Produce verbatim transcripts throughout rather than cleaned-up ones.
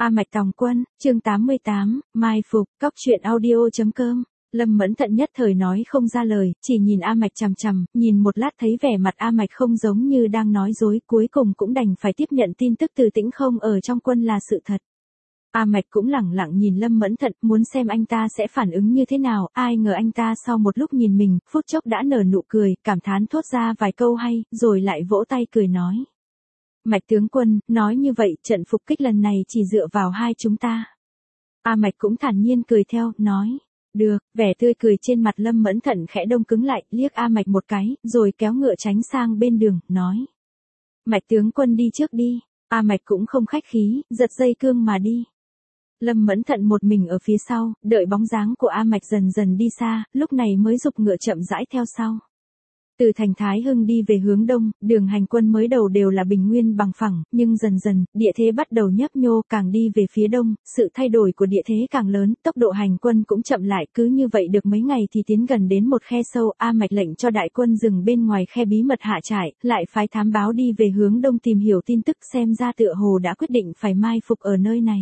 A Mạch Tòng Quân, chương tám mươi tám, Mai Phục, Cóc truyện audio.com. Lâm Mẫn Thận nhất thời nói không ra lời, chỉ nhìn A Mạch chằm chằm, nhìn một lát thấy vẻ mặt A Mạch không giống như đang nói dối, cuối cùng cũng đành phải tiếp nhận tin tức từ Tĩnh Không ở trong quân là sự thật. A Mạch cũng lẳng lặng nhìn Lâm Mẫn Thận, muốn xem anh ta sẽ phản ứng như thế nào, ai ngờ anh ta sau một lúc nhìn mình, phút chốc đã nở nụ cười, cảm thán thốt ra vài câu hay, rồi lại vỗ tay cười nói. Mạch tướng quân, nói như vậy, trận phục kích lần này chỉ dựa vào hai chúng ta. A Mạch cũng thản nhiên cười theo, nói. Được, vẻ tươi cười trên mặt Lâm Mẫn Thận khẽ đông cứng lại, liếc A Mạch một cái, rồi kéo ngựa tránh sang bên đường, nói. Mạch tướng quân đi trước đi. A Mạch cũng không khách khí, giật dây cương mà đi. Lâm Mẫn Thận một mình ở phía sau, đợi bóng dáng của A Mạch dần dần đi xa, lúc này mới giục ngựa chậm rãi theo sau. Từ thành Thái Hưng đi về hướng đông, đường hành quân mới đầu đều là bình nguyên bằng phẳng, nhưng dần dần, địa thế bắt đầu nhấp nhô, càng đi về phía đông, sự thay đổi của địa thế càng lớn, tốc độ hành quân cũng chậm lại, cứ như vậy được mấy ngày thì tiến gần đến một khe sâu, A Mạch lệnh cho đại quân dừng bên ngoài khe bí mật hạ trại, lại phái thám báo đi về hướng đông tìm hiểu tin tức, xem ra tựa hồ đã quyết định phải mai phục ở nơi này.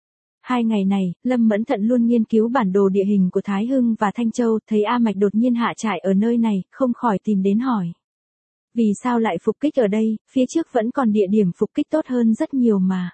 Hai ngày này, Lâm Mẫn Thận luôn nghiên cứu bản đồ địa hình của Thái Hưng và Thanh Châu, thấy A Mạch đột nhiên hạ trại ở nơi này, không khỏi tìm đến hỏi. Vì sao lại phục kích ở đây, phía trước vẫn còn địa điểm phục kích tốt hơn rất nhiều mà.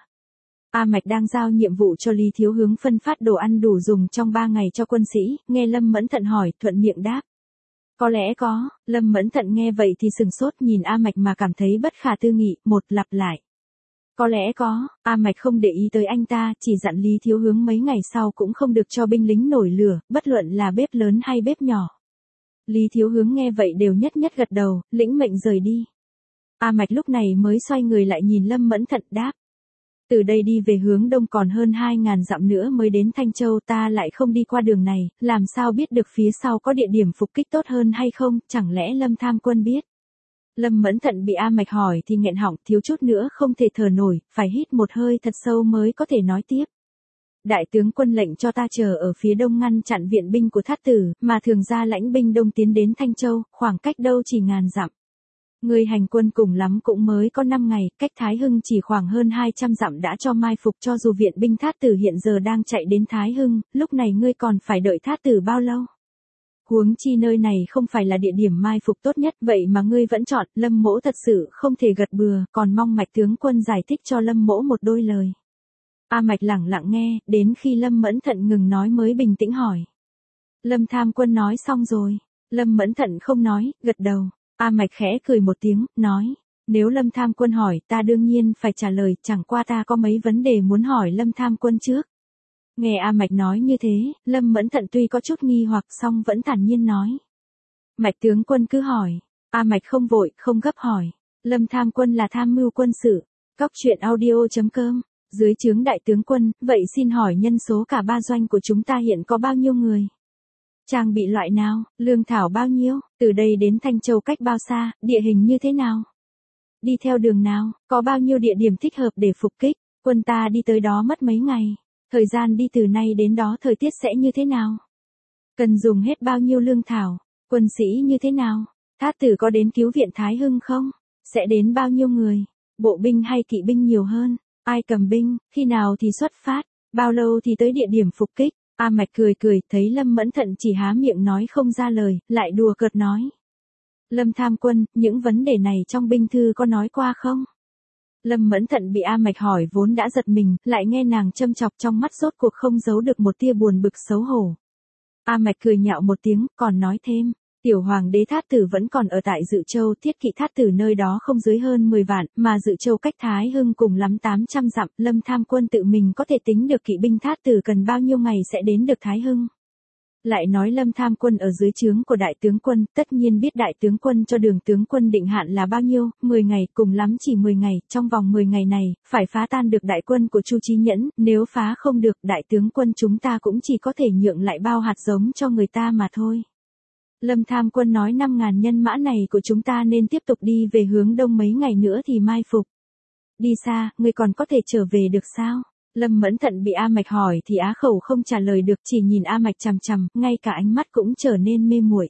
A Mạch đang giao nhiệm vụ cho Lý Thiếu Hướng phân phát đồ ăn đủ dùng trong ba ngày cho quân sĩ, nghe Lâm Mẫn Thận hỏi, thuận miệng đáp. Có lẽ có, Lâm Mẫn Thận nghe vậy thì sừng sốt nhìn A Mạch mà cảm thấy bất khả tư nghị, một lặp lại. Có lẽ có, A Mạch không để ý tới anh ta, chỉ dặn Lý Thiếu Hướng mấy ngày sau cũng không được cho binh lính nổi lửa, bất luận là bếp lớn hay bếp nhỏ. Lý Thiếu Hướng nghe vậy đều nhất nhất gật đầu, lĩnh mệnh rời đi. A Mạch lúc này mới xoay người lại nhìn Lâm Mẫn Thận đáp. Từ đây đi về hướng đông còn hơn hai ngàn dặm nữa mới đến Thanh Châu, ta lại không đi qua đường này, làm sao biết được phía sau có địa điểm phục kích tốt hơn hay không, chẳng lẽ Lâm Tham Quân biết. Lâm Mẫn Thận bị A Mạch hỏi thì nghẹn họng, thiếu chút nữa không thể thở nổi, phải hít một hơi thật sâu mới có thể nói tiếp. Đại tướng quân lệnh cho ta chờ ở phía đông ngăn chặn viện binh của Thát Tử, mà thường ra lãnh binh đông tiến đến Thanh Châu, khoảng cách đâu chỉ ngàn dặm. Người hành quân cùng lắm cũng mới có năm ngày, cách Thái Hưng chỉ khoảng hơn hai trăm dặm đã cho mai phục, cho dù viện binh Thát Tử hiện giờ đang chạy đến Thái Hưng, lúc này ngươi còn phải đợi Thát Tử bao lâu? Huống chi nơi này không phải là địa điểm mai phục tốt nhất, vậy mà ngươi vẫn chọn, Lâm Mỗ thật sự không thể gật bừa, còn mong Mạch tướng quân giải thích cho Lâm Mỗ một đôi lời. A Mạch lẳng lặng nghe, đến khi Lâm Mẫn Thận ngừng nói mới bình tĩnh hỏi. Lâm Tham Quân nói xong rồi. Lâm Mẫn Thận không nói, gật đầu. A Mạch khẽ cười một tiếng, nói. Nếu Lâm Tham Quân hỏi, ta đương nhiên phải trả lời, chẳng qua ta có mấy vấn đề muốn hỏi Lâm Tham Quân trước. Nghe A Mạch nói như thế, Lâm Mẫn Thận tuy có chút nghi hoặc song vẫn thản nhiên nói. Mạch tướng quân cứ hỏi. A Mạch không vội, không gấp hỏi. Lâm Tham Quân là tham mưu quân sự. Cóc truyện audio.com. Dưới trướng đại tướng quân, vậy xin hỏi nhân số cả ba doanh của chúng ta hiện có bao nhiêu người? Trang bị loại nào, lương thảo bao nhiêu, từ đây đến Thanh Châu cách bao xa, địa hình như thế nào? Đi theo đường nào, có bao nhiêu địa điểm thích hợp để phục kích, quân ta đi tới đó mất mấy ngày? Thời gian đi từ nay đến đó thời tiết sẽ như thế nào? Cần dùng hết bao nhiêu lương thảo? Quân sĩ như thế nào? Thát Tử có đến cứu viện Thái Hưng không? Sẽ đến bao nhiêu người? Bộ binh hay kỵ binh nhiều hơn? Ai cầm binh? Khi nào thì xuất phát? Bao lâu thì tới địa điểm phục kích? A Mạch cười cười, thấy Lâm Mẫn Thận chỉ há miệng nói không ra lời, lại đùa cợt nói. Lâm Tham Quân, những vấn đề này trong binh thư có nói qua không? Lâm Mẫn Thận bị A Mạch hỏi vốn đã giật mình, lại nghe nàng châm chọc trong mắt rốt cuộc không giấu được một tia buồn bực xấu hổ. A Mạch cười nhạo một tiếng, còn nói thêm, tiểu hoàng đế Thát Tử vẫn còn ở tại Dự Châu, thiết kỵ Thát Tử nơi đó không dưới hơn mười vạn, mà Dự Châu cách Thái Hưng cùng lắm tám trăm dặm, Lâm Tham Quân tự mình có thể tính được kỵ binh Thát Tử cần bao nhiêu ngày sẽ đến được Thái Hưng. Lại nói Lâm Tham Quân ở dưới trướng của đại tướng quân, tất nhiên biết đại tướng quân cho đường tướng quân định hạn là bao nhiêu, mười ngày, cùng lắm chỉ mười ngày, trong vòng mười ngày này, phải phá tan được đại quân của Chu Chí Nhẫn, nếu phá không được, đại tướng quân chúng ta cũng chỉ có thể nhượng lại bao hạt giống cho người ta mà thôi. Lâm Tham Quân nói năm ngàn nhân mã này của chúng ta nên tiếp tục đi về hướng đông mấy ngày nữa thì mai phục. Đi xa, người còn có thể trở về được sao? Lâm Mẫn Thận bị A Mạch hỏi thì á khẩu không trả lời được, chỉ nhìn A Mạch chằm chằm, ngay cả ánh mắt cũng trở nên mê muội.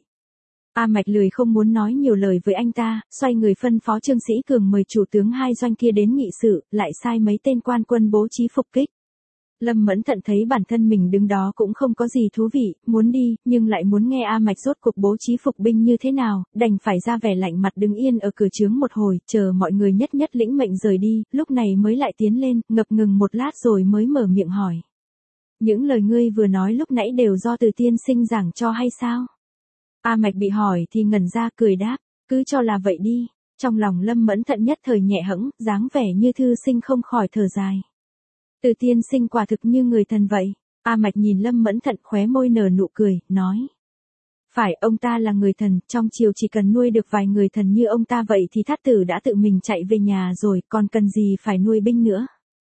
A Mạch lười không muốn nói nhiều lời với anh ta, xoay người phân phó Trương Sĩ Cường mời chủ tướng hai doanh kia đến nghị sự, lại sai mấy tên quan quân bố trí phục kích. Lâm Mẫn Thận thấy bản thân mình đứng đó cũng không có gì thú vị, muốn đi, nhưng lại muốn nghe A Mạch rốt cuộc bố trí phục binh như thế nào, đành phải ra vẻ lạnh mặt đứng yên ở cửa trướng một hồi, chờ mọi người nhất nhất lĩnh mệnh rời đi, lúc này mới lại tiến lên, ngập ngừng một lát rồi mới mở miệng hỏi. Những lời ngươi vừa nói lúc nãy đều do Từ tiên sinh giảng cho hay sao? A Mạch bị hỏi thì ngẩn ra cười đáp, cứ cho là vậy đi. Trong lòng Lâm Mẫn Thận nhất thời nhẹ hẫng, dáng vẻ như thư sinh không khỏi thở dài. Từ tiên sinh quả thực như người thần vậy. A Mạch nhìn Lâm Mẫn Thận khóe môi nở nụ cười, nói. Phải, ông ta là người thần, trong triều chỉ cần nuôi được vài người thần như ông ta vậy thì thát tử đã tự mình chạy về nhà rồi, còn cần gì phải nuôi binh nữa.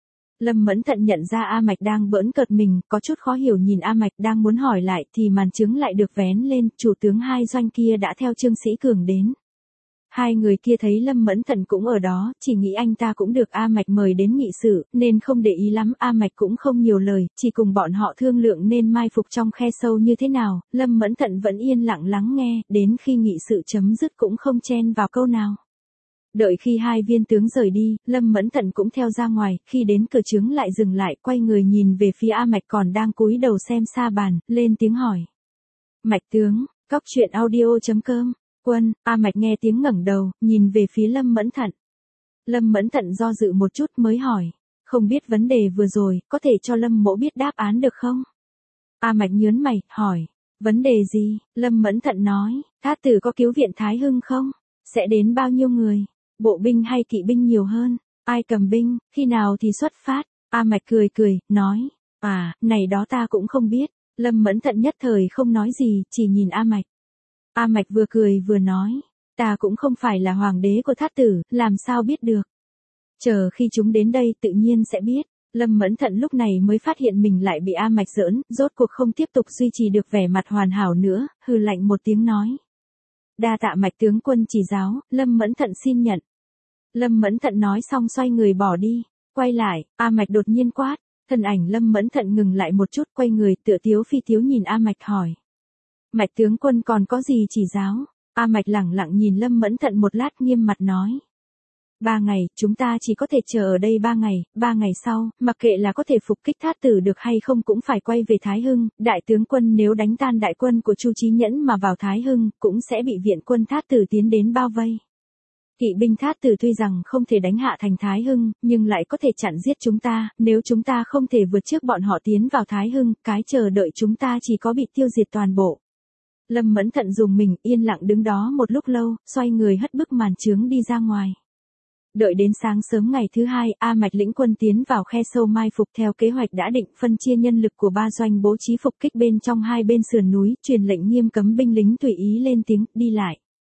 Lâm Mẫn Thận nhận ra A Mạch đang bỡn cợt mình, có chút khó hiểu nhìn A Mạch đang muốn hỏi lại thì màn trướng lại được vén lên, chủ tướng hai doanh kia đã theo Trương Sĩ Cường đến. Hai người kia thấy Lâm Mẫn Thận cũng ở đó, chỉ nghĩ anh ta cũng được A Mạch mời đến nghị sự, nên không để ý lắm, A Mạch cũng không nhiều lời, chỉ cùng bọn họ thương lượng nên mai phục trong khe sâu như thế nào, Lâm Mẫn Thận vẫn yên lặng lắng nghe, đến khi nghị sự chấm dứt cũng không chen vào câu nào. Đợi khi hai viên tướng rời đi, Lâm Mẫn Thận cũng theo ra ngoài, khi đến cửa trướng lại dừng lại, quay người nhìn về phía A Mạch còn đang cúi đầu xem sa bàn, lên tiếng hỏi. Mạch tướng, cóc truyện audio chấm com. Quân, A Mạch nghe tiếng ngẩng đầu, nhìn về phía Lâm Mẫn Thận. Lâm Mẫn Thận do dự một chút mới hỏi, không biết vấn đề vừa rồi, có thể cho Lâm mỗ biết đáp án được không? A Mạch nhớn mày, hỏi, vấn đề gì? Lâm Mẫn Thận nói, thát tử có cứu viện Thái Hưng không? Sẽ đến bao nhiêu người? Bộ binh hay kỵ binh nhiều hơn? Ai cầm binh, khi nào thì xuất phát? A Mạch cười cười, nói, à, này đó ta cũng không biết. Lâm Mẫn Thận nhất thời không nói gì, chỉ nhìn A Mạch. A Mạch vừa cười vừa nói, ta cũng không phải là hoàng đế của thát tử, làm sao biết được. Chờ khi chúng đến đây tự nhiên sẽ biết. Lâm Mẫn Thận lúc này mới phát hiện mình lại bị A Mạch giỡn, rốt cuộc không tiếp tục duy trì được vẻ mặt hoàn hảo nữa, hừ lạnh một tiếng nói. Đa tạ Mạch tướng quân chỉ giáo, Lâm Mẫn Thận xin nhận. Lâm Mẫn Thận nói xong xoay người bỏ đi, quay lại, A Mạch đột nhiên quát, thân ảnh Lâm Mẫn Thận ngừng lại một chút, quay người tựa tiếu phi tiếu nhìn A Mạch hỏi. Mạch tướng quân còn có gì chỉ giáo? A Mạch lẳng lặng nhìn Lâm Mẫn Thận một lát nghiêm mặt nói. Ba ngày, chúng ta chỉ có thể chờ ở đây ba ngày, ba ngày sau, mặc kệ là có thể phục kích thát tử được hay không cũng phải quay về Thái Hưng, đại tướng quân nếu đánh tan đại quân của Chu Chí Nhẫn mà vào Thái Hưng, cũng sẽ bị viện quân thát tử tiến đến bao vây. Kỵ binh thát tử tuy rằng không thể đánh hạ thành Thái Hưng, nhưng lại có thể chặn giết chúng ta, nếu chúng ta không thể vượt trước bọn họ tiến vào Thái Hưng, cái chờ đợi chúng ta chỉ có bị tiêu diệt toàn bộ. Lâm Mẫn Thận dùng mình yên lặng đứng đó một lúc lâu, xoay người hất bức màn trướng đi ra ngoài. Đợi đến sáng sớm ngày thứ hai, A Mạch lĩnh quân tiến vào khe sâu mai phục theo kế hoạch đã định, phân chia nhân lực của ba doanh bố trí phục kích bên trong hai bên sườn núi, truyền lệnh nghiêm cấm binh lính tùy ý lên tiếng, đi lại.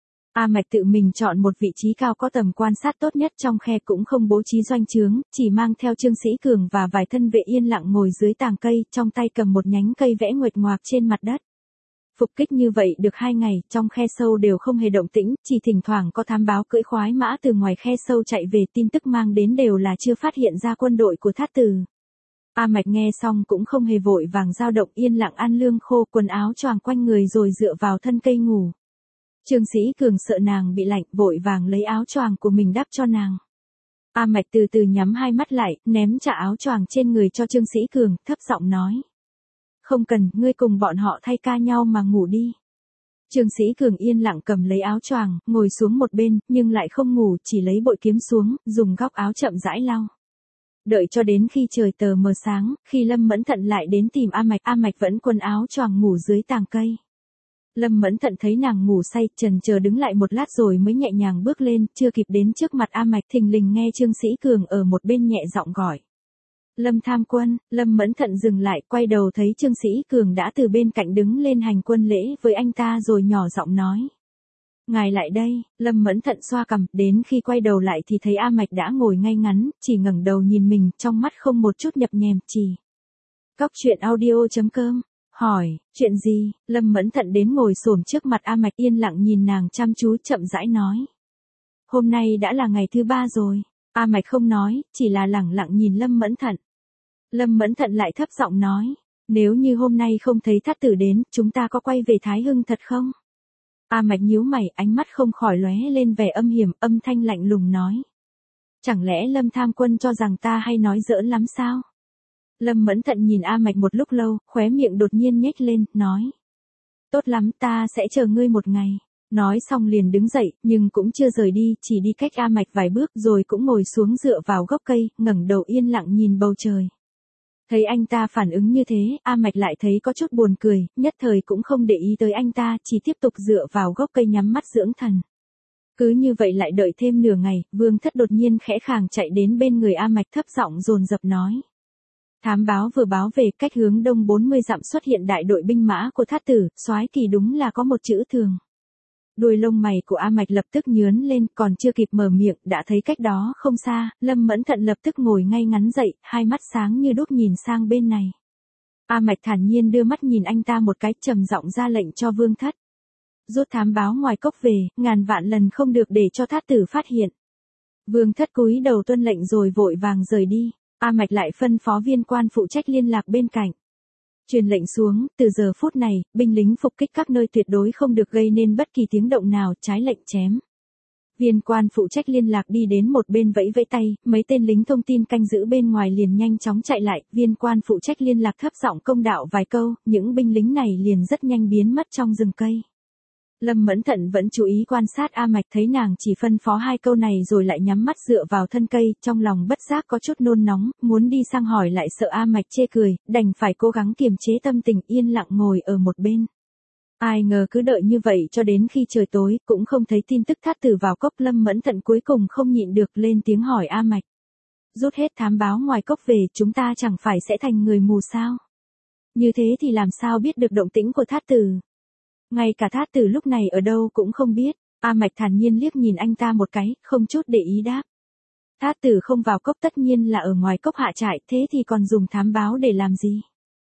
A Mạch tự mình chọn một vị trí cao có tầm quan sát tốt nhất trong khe, cũng không bố trí doanh trướng, chỉ mang theo Trương Sĩ Cường và vài thân vệ yên lặng ngồi dưới tàng cây, trong tay cầm một nhánh cây vẽ nguệch ngoạc trên mặt đất. Phục kích như vậy được hai ngày, trong khe sâu đều không hề động tĩnh, chỉ thỉnh thoảng có thám báo cưỡi khoái mã từ ngoài khe sâu chạy về, tin tức mang đến đều là chưa phát hiện ra quân đội của thát tử. A Mạch nghe xong cũng không hề vội vàng dao động, yên lặng ăn lương khô, quần áo choàng quanh người rồi dựa vào thân cây ngủ. Trương Sĩ Cường sợ nàng bị lạnh, vội vàng lấy áo choàng của mình đắp cho nàng. A Mạch từ từ nhắm hai mắt lại, ném trả áo choàng trên người cho Trương Sĩ Cường, thấp giọng nói. Không cần, ngươi cùng bọn họ thay ca nhau mà ngủ đi. Trương Sĩ Cường yên lặng cầm lấy áo choàng, ngồi xuống một bên, nhưng lại không ngủ, chỉ lấy bội kiếm xuống, dùng góc áo chậm rãi lau. Đợi cho đến khi trời tờ mờ sáng, khi Lâm Mẫn Thận lại đến tìm A Mạch, A Mạch vẫn quần áo choàng ngủ dưới tàng cây. Lâm Mẫn Thận thấy nàng ngủ say, chần chờ đứng lại một lát rồi mới nhẹ nhàng bước lên, chưa kịp đến trước mặt A Mạch, thình lình nghe Trương Sĩ Cường ở một bên nhẹ giọng gọi. Lâm Tham Quân. Lâm Mẫn Thận dừng lại, quay đầu thấy Trương Sĩ Cường đã từ bên cạnh đứng lên hành quân lễ với anh ta rồi nhỏ giọng nói. Ngài lại đây. Lâm Mẫn Thận xoa cằm, đến khi quay đầu lại thì thấy A Mạch đã ngồi ngay ngắn, chỉ ngẩng đầu nhìn mình, trong mắt không một chút nhập nhèm, chỉ. Cóc truyện audio chấm com. Hỏi, chuyện gì? Lâm Mẫn Thận đến ngồi xổm trước mặt A Mạch, yên lặng nhìn nàng chăm chú, chậm rãi nói. Hôm nay đã là ngày thứ ba rồi. A Mạch không nói, chỉ là lẳng lặng nhìn Lâm Mẫn Thận. Lâm Mẫn Thận lại thấp giọng nói, nếu như hôm nay không thấy thát tử đến, chúng ta có quay về Thái Hưng thật không? A Mạch nhíu mày, ánh mắt không khỏi lóe lên vẻ âm hiểm, âm thanh lạnh lùng nói. Chẳng lẽ Lâm Tham Quân cho rằng ta hay nói giỡn lắm sao? Lâm Mẫn Thận nhìn A Mạch một lúc lâu, khóe miệng đột nhiên nhếch lên, nói. Tốt lắm, ta sẽ chờ ngươi một ngày. Nói xong liền đứng dậy, nhưng cũng chưa rời đi, chỉ đi cách A Mạch vài bước rồi cũng ngồi xuống dựa vào gốc cây, ngẩng đầu yên lặng nhìn bầu trời. Thấy anh ta phản ứng như thế, A Mạch lại thấy có chút buồn cười, nhất thời cũng không để ý tới anh ta, chỉ tiếp tục dựa vào gốc cây nhắm mắt dưỡng thần. Cứ như vậy lại đợi thêm nửa ngày, Vương Thất đột nhiên khẽ khàng chạy đến bên người A Mạch thấp giọng dồn dập nói. Thám báo vừa báo về cách hướng đông bốn mươi dặm xuất hiện đại đội binh mã của Thát Tử, soái kỳ đúng là có một chữ thường. Đuôi lông mày của A Mạch lập tức nhướn lên, còn chưa kịp mở miệng, đã thấy cách đó không xa, Lâm Mẫn Thận lập tức ngồi ngay ngắn dậy, hai mắt sáng như đuốc nhìn sang bên này. A Mạch thản nhiên đưa mắt nhìn anh ta một cái, trầm giọng ra lệnh cho Vương Thất. Rút thám báo ngoài cốc về, ngàn vạn lần không được để cho Thát Tử phát hiện. Vương Thất cúi đầu tuân lệnh rồi vội vàng rời đi. A Mạch lại phân phó viên quan phụ trách liên lạc bên cạnh. Truyền lệnh xuống, từ giờ phút này, binh lính phục kích các nơi tuyệt đối không được gây nên bất kỳ tiếng động nào, trái lệnh chém. Viên quan phụ trách liên lạc đi đến một bên vẫy vẫy tay, mấy tên lính thông tin canh giữ bên ngoài liền nhanh chóng chạy lại, viên quan phụ trách liên lạc thấp giọng công đạo vài câu, những binh lính này liền rất nhanh biến mất trong rừng cây. Lâm Mẫn Thận vẫn chú ý quan sát A Mạch, thấy nàng chỉ phân phó hai câu này rồi lại nhắm mắt dựa vào thân cây, trong lòng bất giác có chút nôn nóng, muốn đi sang hỏi lại sợ A Mạch chê cười, đành phải cố gắng kiềm chế tâm tình yên lặng ngồi ở một bên. Ai ngờ cứ đợi như vậy cho đến khi trời tối, cũng không thấy tin tức Thát Tử vào cốc. Lâm Mẫn Thận cuối cùng không nhịn được lên tiếng hỏi A Mạch. Rút hết thám báo ngoài cốc về, chúng ta chẳng phải sẽ thành người mù sao? Như thế thì làm sao biết được động tĩnh của Thát Tử? Ngay cả Thát Tử lúc này ở đâu cũng không biết. A Mạch thản nhiên liếc nhìn anh ta một cái, không chút để ý đáp. Thát Tử không vào cốc tất nhiên là ở ngoài cốc hạ trại, thế thì còn dùng thám báo để làm gì?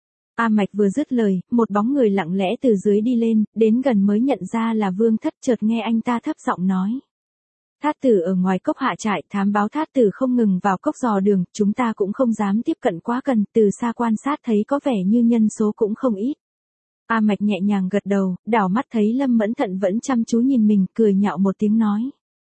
A Mạch vừa dứt lời, một bóng người lặng lẽ từ dưới đi lên, đến gần mới nhận ra là Vương Thất, chợt nghe anh ta thấp giọng nói. Thát Tử ở ngoài cốc hạ trại, thám báo Thát Tử không ngừng vào cốc dò đường, chúng ta cũng không dám tiếp cận quá gần, từ xa quan sát thấy có vẻ như nhân số cũng không ít. A Mạch nhẹ nhàng gật đầu, đảo mắt thấy Lâm Mẫn Thận vẫn chăm chú nhìn mình, cười nhạo một tiếng nói.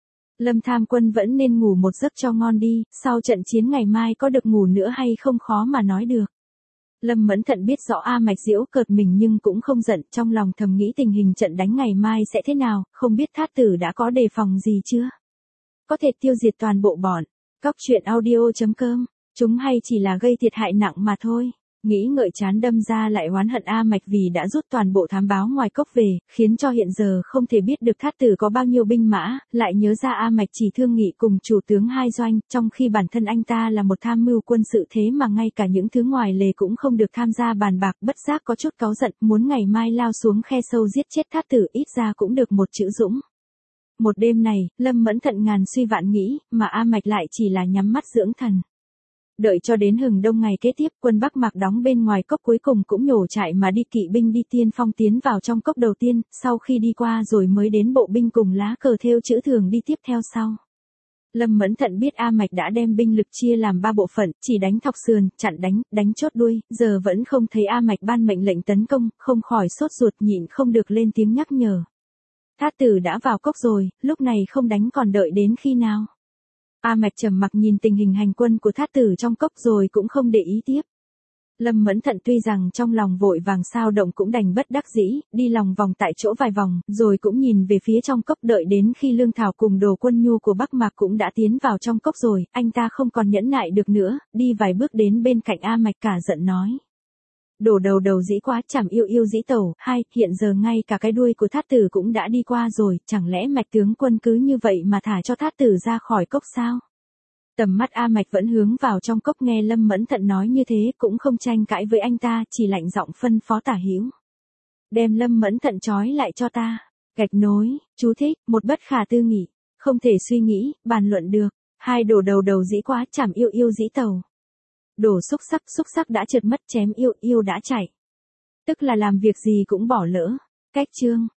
Lâm Tham Quân vẫn nên ngủ một giấc cho ngon đi, sau trận chiến ngày mai có được ngủ nữa hay không khó mà nói được. Lâm Mẫn Thận biết rõ A Mạch giễu cợt mình nhưng cũng không giận, trong lòng thầm nghĩ tình hình trận đánh ngày mai sẽ thế nào, không biết Thát Tử đã có đề phòng gì chưa? Có thể tiêu diệt toàn bộ bọn. Cóc truyện audio chấm com, chúng hay chỉ là gây thiệt hại nặng mà thôi. Nghĩ ngợi chán đâm ra lại oán hận A Mạch vì đã rút toàn bộ thám báo ngoài cốc về, khiến cho hiện giờ không thể biết được Thát Tử có bao nhiêu binh mã, lại nhớ ra A Mạch chỉ thương nghị cùng chủ tướng hai doanh, trong khi bản thân anh ta là một tham mưu quân sự thế mà ngay cả những thứ ngoài lề cũng không được tham gia bàn bạc, bất giác có chút cáu giận, muốn ngày mai lao xuống khe sâu giết chết Thát Tử, ít ra cũng được một chữ dũng. Một đêm này, Lâm Mẫn Thận ngàn suy vạn nghĩ, mà A Mạch lại chỉ là nhắm mắt dưỡng thần. Đợi cho đến hừng đông ngày kế tiếp, quân Bắc Mạc đóng bên ngoài cốc cuối cùng cũng nhổ trại mà đi, kỵ binh đi tiên phong tiến vào trong cốc đầu tiên, sau khi đi qua rồi mới đến bộ binh cùng lá cờ thêu chữ thường đi tiếp theo sau. Lâm Mẫn Thận biết A Mạch đã đem binh lực chia làm ba bộ phận, chỉ đánh thọc sườn, chặn đánh, đánh chốt đuôi, giờ vẫn không thấy A Mạch ban mệnh lệnh tấn công, không khỏi sốt ruột nhịn không được lên tiếng nhắc nhở. Thát Tử đã vào cốc rồi, lúc này không đánh còn đợi đến khi nào? A Mạch trầm mặc nhìn tình hình hành quân của Thát Tử trong cốc rồi cũng không để ý tiếp. Lâm Mẫn Thận tuy rằng trong lòng vội vàng sao động cũng đành bất đắc dĩ, đi lòng vòng tại chỗ vài vòng, rồi cũng nhìn về phía trong cốc, đợi đến khi lương thảo cùng đồ quân nhu của Bắc Mạc cũng đã tiến vào trong cốc rồi, anh ta không còn nhẫn nại được nữa, đi vài bước đến bên cạnh A Mạch cả giận nói. Đổ đầu đầu dĩ quá, chảm yêu yêu dĩ tẩu, hai, hiện giờ ngay cả cái đuôi của Thát Tử cũng đã đi qua rồi, chẳng lẽ Mạch tướng quân cứ như vậy mà thả cho Thát Tử ra khỏi cốc sao? Tầm mắt A Mạch vẫn hướng vào trong cốc, nghe Lâm Mẫn Thận nói như thế cũng không tranh cãi với anh ta, chỉ lạnh giọng phân phó Tả Hữu. Đem Lâm Mẫn Thận trói lại cho ta. Gạch nối, chú thích, một bất khả tư nghị, không thể suy nghĩ, bàn luận được. Hai, đổ đầu đầu dĩ quá, chảm yêu yêu dĩ tẩu. Đổ xúc sắc, xúc sắc đã trượt mất, chém yêu yêu đã chạy. Tức là làm việc gì cũng bỏ lỡ. Cách chương.